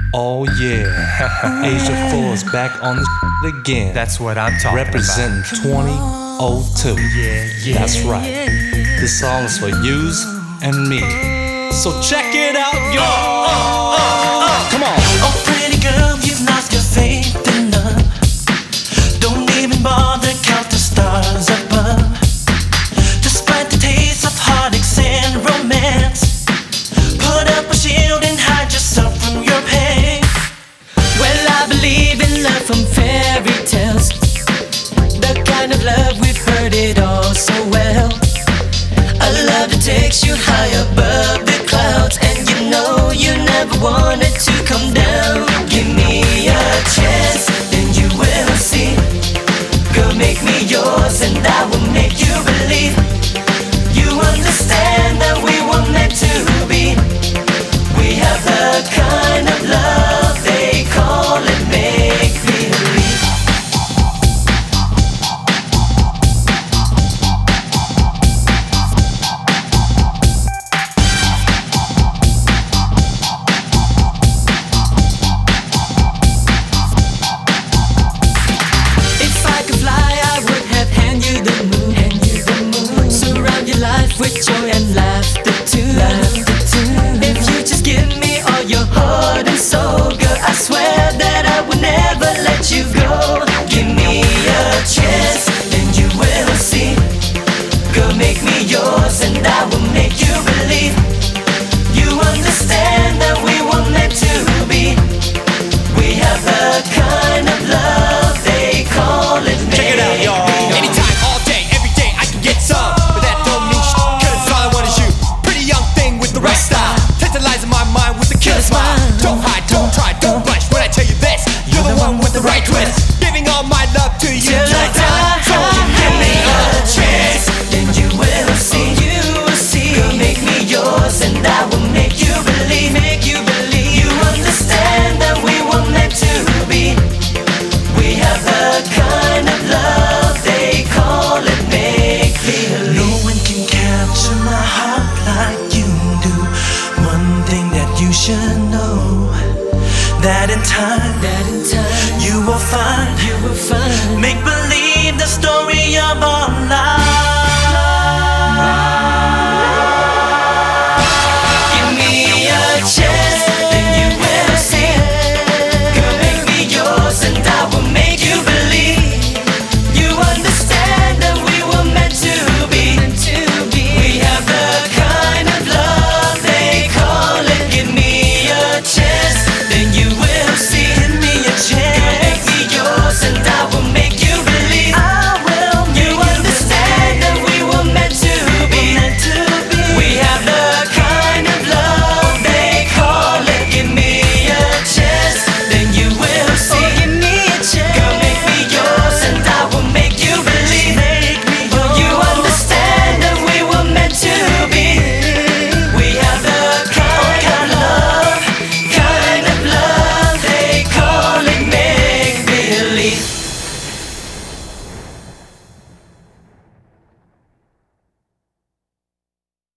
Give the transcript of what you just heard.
Oh yeah, Asia Force back on the again. That's what I'm talking Representing about. 2002. Yeah. That's right. This song is for yous and me. So check it out, yo. Come on. Oh, pretty girl, you've lost your faith in love. Don't even bother count the stars above. Despite the taste of heartaches and romance, put up a shield and hide yourself from your pain. Well, I believe in love from fairy tales, the kind of love we've heard it all so well. A love that takes you high above the clouds, and you know you never wanted to come down. Give me a chance, then you will see. Girl, make me yours and I will make you believe. You understand that we were meant to be. We have the kind of love they call it make-believe. If I could fly, I would have handed you the moon. Surround your life with joy and laughter too. If you just give me all your heart and soul, girl, I swear that I will never let you go. Give me a chance, then you will see. Girl, make me yours and I will make you believe. You understand that we were meant to be. We have the kind of love they call it. Check it out, y'all. Anytime, all day, every day, I can get some. But that don't mean cause all I want is you. Pretty young thing with the right style, tantalizing my mind with a killer smile. Don't hide, don't try, don't blush when I tell you this. You're the one with the right twist, giving all my love to you Till I die, So give me a chance. then you will see. Girl, make me yours and I will make you believe. You understand that we were meant to be. We have the kind of love they call it make-believe. No one can capture my heart like you do. One thing that you should know, that in time you will find. Make believe the story of